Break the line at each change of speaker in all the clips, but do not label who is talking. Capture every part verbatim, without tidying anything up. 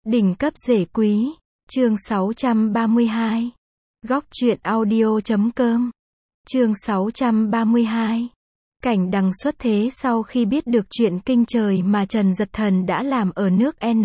Đỉnh cấp rể quý, chương sáu trăm ba mươi hai. Góc truyện audio chấm com. Chương sáu trăm ba mươi hai. Cảnh Đằng xuất thế sau khi biết được chuyện kinh trời mà Trần Dật Thần đã làm ở nước N.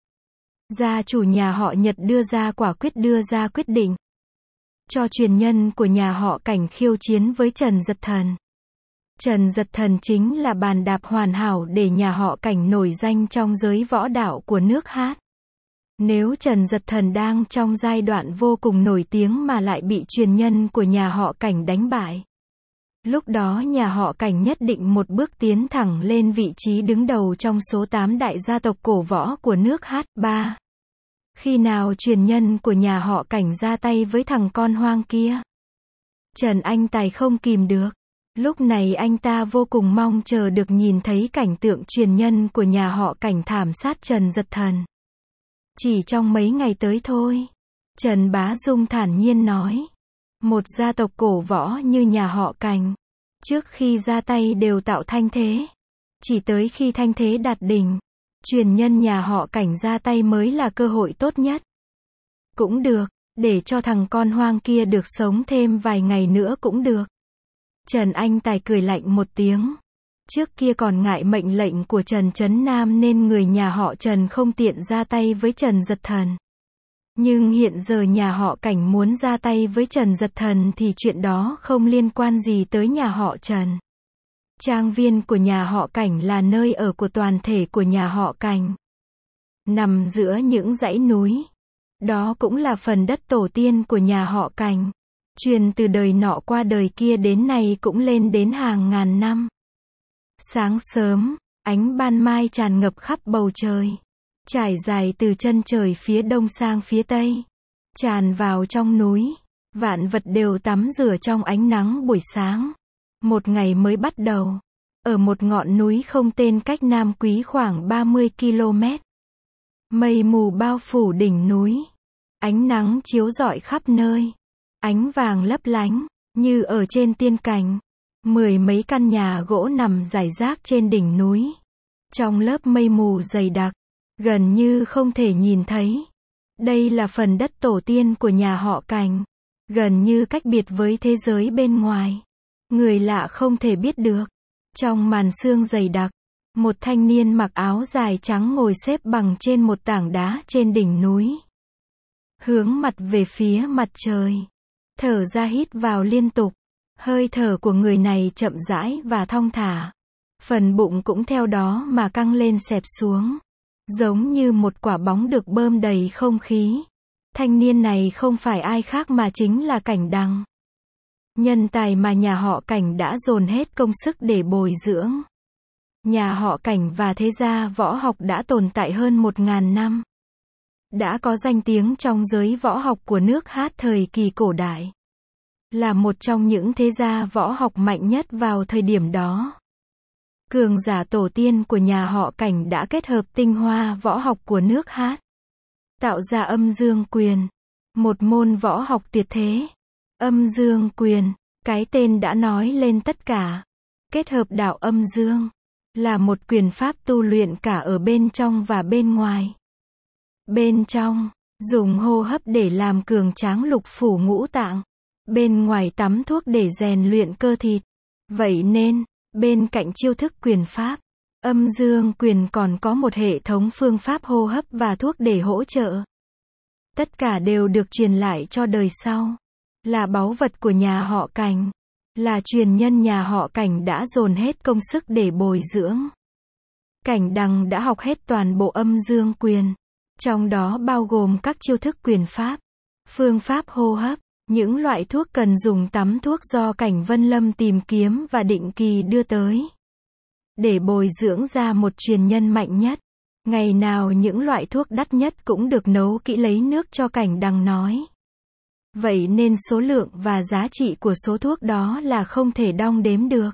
Gia chủ nhà họ Nhật đưa ra quả quyết đưa ra quyết định cho truyền nhân của nhà họ Cảnh khiêu chiến với Trần Dật Thần. Trần Dật Thần chính là bàn đạp hoàn hảo để nhà họ Cảnh nổi danh trong giới võ đạo của nước Hát. Nếu Trần Dật Thần đang trong giai đoạn vô cùng nổi tiếng mà lại bị truyền nhân của nhà họ Cảnh đánh bại, lúc đó nhà họ Cảnh nhất định một bước tiến thẳng lên vị trí đứng đầu trong số tám đại gia tộc cổ võ của nước Hát. ba. Khi nào truyền nhân của nhà họ Cảnh ra tay với thằng con hoang kia? Trần Anh Tài không kìm được. Lúc này anh ta vô cùng mong chờ được nhìn thấy cảnh tượng truyền nhân của nhà họ Cảnh thảm sát Trần Dật Thần. Chỉ trong mấy ngày tới thôi. Trần Bá Dung thản nhiên nói. Một gia tộc cổ võ như nhà họ Cảnh, trước khi ra tay đều tạo thanh thế. Chỉ tới khi thanh thế đạt đỉnh, truyền nhân nhà họ Cảnh ra tay mới là cơ hội tốt nhất. Cũng được, để cho thằng con hoang kia được sống thêm vài ngày nữa cũng được. Trần Anh Tài cười lạnh một tiếng. Trước kia còn ngại mệnh lệnh của Trần Trấn Nam nên người nhà họ Trần không tiện ra tay với Trần Dật Thần. Nhưng hiện giờ nhà họ Cảnh muốn ra tay với Trần Dật Thần thì chuyện đó không liên quan gì tới nhà họ Trần. Trang viên của nhà họ Cảnh là nơi ở của toàn thể của nhà họ Cảnh. Nằm giữa những dãy núi. Đó cũng là phần đất tổ tiên của nhà họ Cảnh. Truyền từ đời nọ qua đời kia đến nay cũng lên đến hàng ngàn năm. Sáng sớm, ánh ban mai tràn ngập khắp bầu trời. Trải dài từ chân trời phía đông sang phía tây. Tràn vào trong núi. Vạn vật đều tắm rửa trong ánh nắng buổi sáng. Một ngày mới bắt đầu. Ở một ngọn núi không tên cách Nam Quý khoảng ba mươi ki lô mét. Mây mù bao phủ đỉnh núi. Ánh nắng chiếu rọi khắp nơi. Ánh vàng lấp lánh, như ở trên tiên cảnh. Mười mấy căn nhà gỗ nằm rải rác trên đỉnh núi. Trong lớp mây mù dày đặc, gần như không thể nhìn thấy. Đây là phần đất tổ tiên của nhà họ Cảnh. Gần như cách biệt với thế giới bên ngoài. Người lạ không thể biết được. Trong màn sương dày đặc, một thanh niên mặc áo dài trắng ngồi xếp bằng trên một tảng đá trên đỉnh núi. Hướng mặt về phía mặt trời. Thở ra hít vào liên tục. Hơi thở của người này chậm rãi và thong thả. Phần bụng cũng theo đó mà căng lên xẹp xuống. Giống như một quả bóng được bơm đầy không khí. Thanh niên này không phải ai khác mà chính là Cảnh Đằng. Nhân tài mà nhà họ Cảnh đã dồn hết công sức để bồi dưỡng. Nhà họ Cảnh và thế gia võ học đã tồn tại hơn một ngàn năm. Đã có danh tiếng trong giới võ học của nước Hát thời kỳ cổ đại. Là một trong những thế gia võ học mạnh nhất vào thời điểm đó. Cường giả tổ tiên của nhà họ Cảnh đã kết hợp tinh hoa võ học của nước Hát. Tạo ra âm dương quyền. Một môn võ học tuyệt thế. Âm dương quyền, cái tên đã nói lên tất cả. Kết hợp đạo âm dương. Là một quyền pháp tu luyện cả ở bên trong và bên ngoài. Bên trong, dùng hô hấp để làm cường tráng lục phủ ngũ tạng. Bên ngoài tắm thuốc để rèn luyện cơ thịt. Vậy nên, bên cạnh chiêu thức quyền pháp, âm dương quyền còn có một hệ thống phương pháp hô hấp và thuốc để hỗ trợ. Tất cả đều được truyền lại cho đời sau. Là báu vật của nhà họ Cảnh. Là truyền nhân nhà họ Cảnh đã dồn hết công sức để bồi dưỡng. Cảnh Đằng đã học hết toàn bộ âm dương quyền. Trong đó bao gồm các chiêu thức quyền pháp, phương pháp hô hấp, những loại thuốc cần dùng tắm thuốc do Cảnh Vân Lâm tìm kiếm và định kỳ đưa tới. Để bồi dưỡng ra một truyền nhân mạnh nhất. Ngày nào những loại thuốc đắt nhất cũng được nấu kỹ lấy nước cho Cảnh Đằng nói. Vậy nên số lượng và giá trị của số thuốc đó là không thể đong đếm được.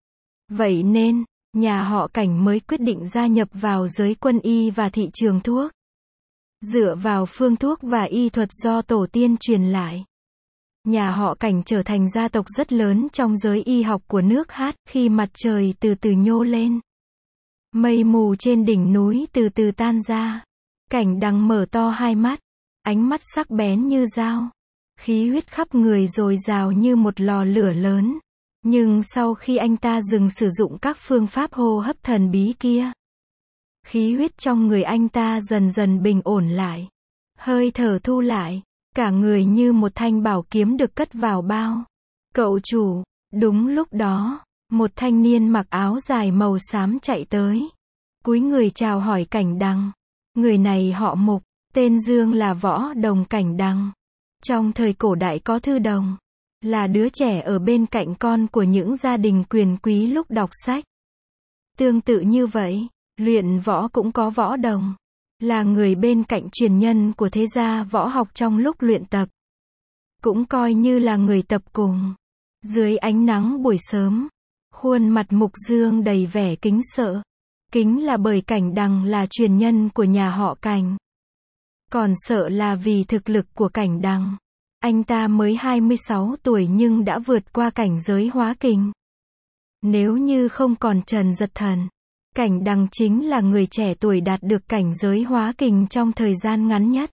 Vậy nên, nhà họ Cảnh mới quyết định gia nhập vào giới quân y và thị trường thuốc. Dựa vào phương thuốc và y thuật do tổ tiên truyền lại. Nhà họ Cảnh trở thành gia tộc rất lớn trong giới y học của nước Hát khi mặt trời từ từ nhô lên. Mây mù trên đỉnh núi từ từ tan ra. Cảnh Đằng mở to hai mắt, ánh mắt sắc bén như dao, khí huyết khắp người dồi dào như một lò lửa lớn. Nhưng sau khi anh ta dừng sử dụng các phương pháp hô hấp thần bí kia, khí huyết trong người anh ta dần dần bình ổn lại, hơi thở thu lại, cả người như một thanh bảo kiếm được cất vào bao. Cậu chủ, đúng lúc đó, một thanh niên mặc áo dài màu xám chạy tới, cúi người chào hỏi Cảnh Đằng. Người này họ Mục, tên Dương là Võ Đồng Cảnh Đằng. Trong thời cổ đại có thư đồng, là đứa trẻ ở bên cạnh con của những gia đình quyền quý lúc đọc sách. Tương tự như vậy, luyện võ cũng có võ đồng, là người bên cạnh truyền nhân của thế gia võ học trong lúc luyện tập. Cũng coi như là người tập cùng. Dưới ánh nắng buổi sớm, khuôn mặt Mục Dương đầy vẻ kính sợ. Kính là bởi Cảnh Đằng là truyền nhân của nhà họ Cảnh. Còn sợ là vì thực lực của Cảnh Đằng. Anh ta mới hai mươi sáu tuổi nhưng đã vượt qua cảnh giới hóa kình. Nếu như không còn Trần Giật Thần, Cảnh Đằng chính là người trẻ tuổi đạt được cảnh giới hóa kình trong thời gian ngắn nhất.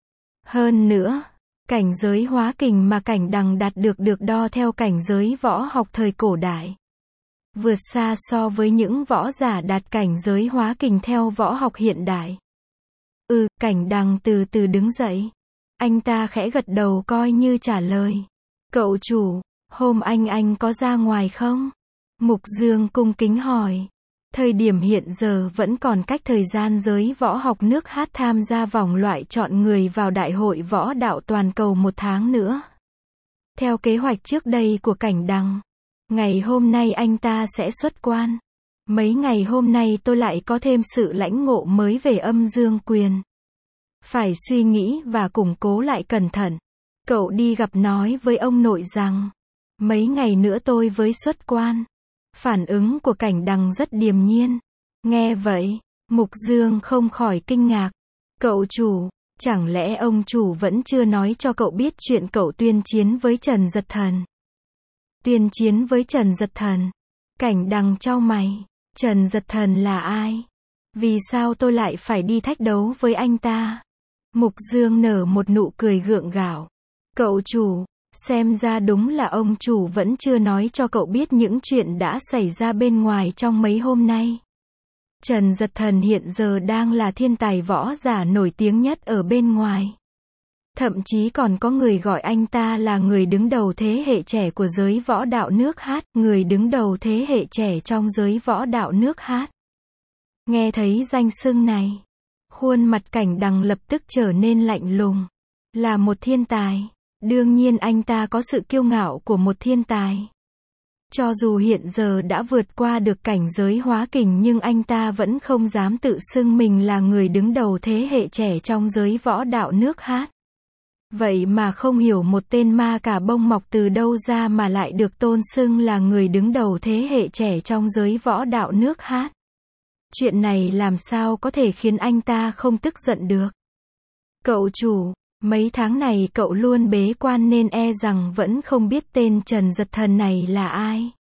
Hơn nữa, cảnh giới hóa kình mà Cảnh Đằng đạt được được đo theo cảnh giới võ học thời cổ đại, vượt xa so với những võ giả đạt cảnh giới hóa kình theo võ học hiện đại. Ừ, Cảnh Đằng từ từ đứng dậy. Anh ta khẽ gật đầu coi như trả lời. Cậu chủ, hôm anh anh có ra ngoài không? Mục Dương cung kính hỏi. Thời điểm hiện giờ vẫn còn cách thời gian giới võ học nước Hát tham gia vòng loại chọn người vào Đại hội Võ đạo Toàn cầu một tháng nữa. Theo kế hoạch trước đây của Cảnh Đằng, ngày hôm nay anh ta sẽ xuất quan. Mấy ngày hôm nay tôi lại có thêm sự lãnh ngộ mới về âm dương quyền. Phải suy nghĩ và củng cố lại cẩn thận. Cậu đi gặp nói với ông nội rằng, mấy ngày nữa tôi với xuất quan. Phản ứng của Cảnh Đằng rất điềm nhiên. Nghe vậy, Mục Dương không khỏi kinh ngạc. Cậu chủ, chẳng lẽ ông chủ vẫn chưa nói cho cậu biết chuyện cậu tuyên chiến với Trần Giật Thần? Tuyên chiến với Trần Giật Thần? Cảnh Đằng chau mày. Trần Giật Thần là ai? Vì sao tôi lại phải đi thách đấu với anh ta? Mục Dương nở một nụ cười gượng gạo. Cậu chủ, xem ra đúng là ông chủ vẫn chưa nói cho cậu biết những chuyện đã xảy ra bên ngoài trong mấy hôm nay. Trần Giật Thần hiện giờ đang là thiên tài võ giả nổi tiếng nhất ở bên ngoài. Thậm chí còn có người gọi anh ta là người đứng đầu thế hệ trẻ của giới võ đạo nước Hát, người đứng đầu thế hệ trẻ trong giới võ đạo nước Hát. Nghe thấy danh xưng này, khuôn mặt Cảnh Đằng lập tức trở nên lạnh lùng. Là một thiên tài, đương nhiên anh ta có sự kiêu ngạo của một thiên tài. Cho dù hiện giờ đã vượt qua được cảnh giới hóa kình nhưng anh ta vẫn không dám tự xưng mình là người đứng đầu thế hệ trẻ trong giới võ đạo nước Hát. Vậy mà không hiểu một tên ma cà bông mọc từ đâu ra mà lại được tôn xưng là người đứng đầu thế hệ trẻ trong giới võ đạo nước Hát. Chuyện này làm sao có thể khiến anh ta không tức giận được? Cậu chủ, mấy tháng này cậu luôn bế quan nên e rằng vẫn không biết tên Trần Giật Thần này là ai.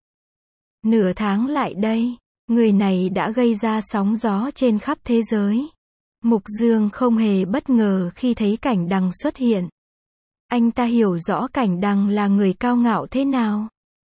Nửa tháng lại đây, người này đã gây ra sóng gió trên khắp thế giới. Mục Dương không hề bất ngờ khi thấy Cảnh Đằng xuất hiện. Anh ta hiểu rõ Cảnh Đằng là người cao ngạo thế nào.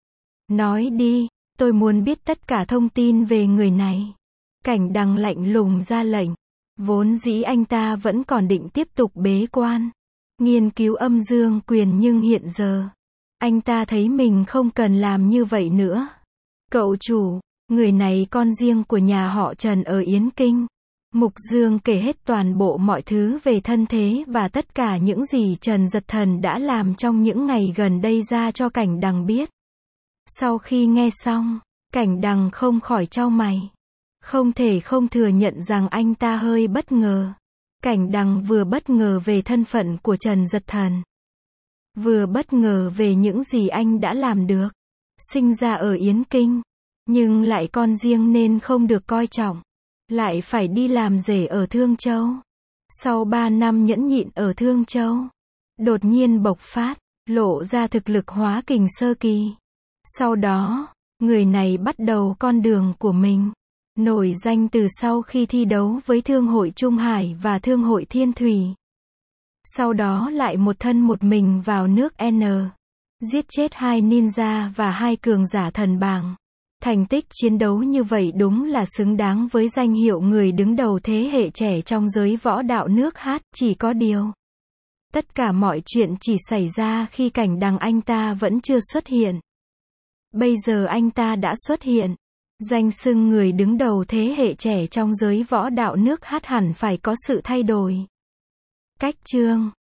Nói đi, tôi muốn biết tất cả thông tin về người này. Cảnh Đằng lạnh lùng ra lệnh. Vốn dĩ anh ta vẫn còn định tiếp tục bế quan, nghiên cứu âm dương quyền nhưng hiện giờ, anh ta thấy mình không cần làm như vậy nữa. Cậu chủ, người này con riêng của nhà họ Trần ở Yến Kinh. Mục Dương kể hết toàn bộ mọi thứ về thân thế và tất cả những gì Trần Giật Thần đã làm trong những ngày gần đây ra cho Cảnh Đằng biết. Sau khi nghe xong, Cảnh Đằng không khỏi chau mày. Không thể không thừa nhận rằng anh ta hơi bất ngờ. Cảnh Đằng vừa bất ngờ về thân phận của Trần Giật Thần, vừa bất ngờ về những gì anh đã làm được. Sinh ra ở Yến Kinh, nhưng lại con riêng nên không được coi trọng. Lại phải đi làm rể ở Thương Châu. Sau ba năm nhẫn nhịn ở Thương Châu, đột nhiên bộc phát, lộ ra thực lực hóa kình sơ kỳ. Sau đó, người này bắt đầu con đường của mình. Nổi danh từ sau khi thi đấu với Thương hội Trung Hải và Thương hội Thiên Thủy. Sau đó lại một thân một mình vào nước N. Giết chết hai ninja và hai cường giả thần bảng. Thành tích chiến đấu như vậy đúng là xứng đáng với danh hiệu người đứng đầu thế hệ trẻ trong giới võ đạo nước H, chỉ có điều. Tất cả mọi chuyện chỉ xảy ra khi Cảnh Đằng anh ta vẫn chưa xuất hiện. Bây giờ anh ta đã xuất hiện. Danh xưng người đứng đầu thế hệ trẻ trong giới võ đạo nước H hẳn phải có sự thay đổi. Cách chương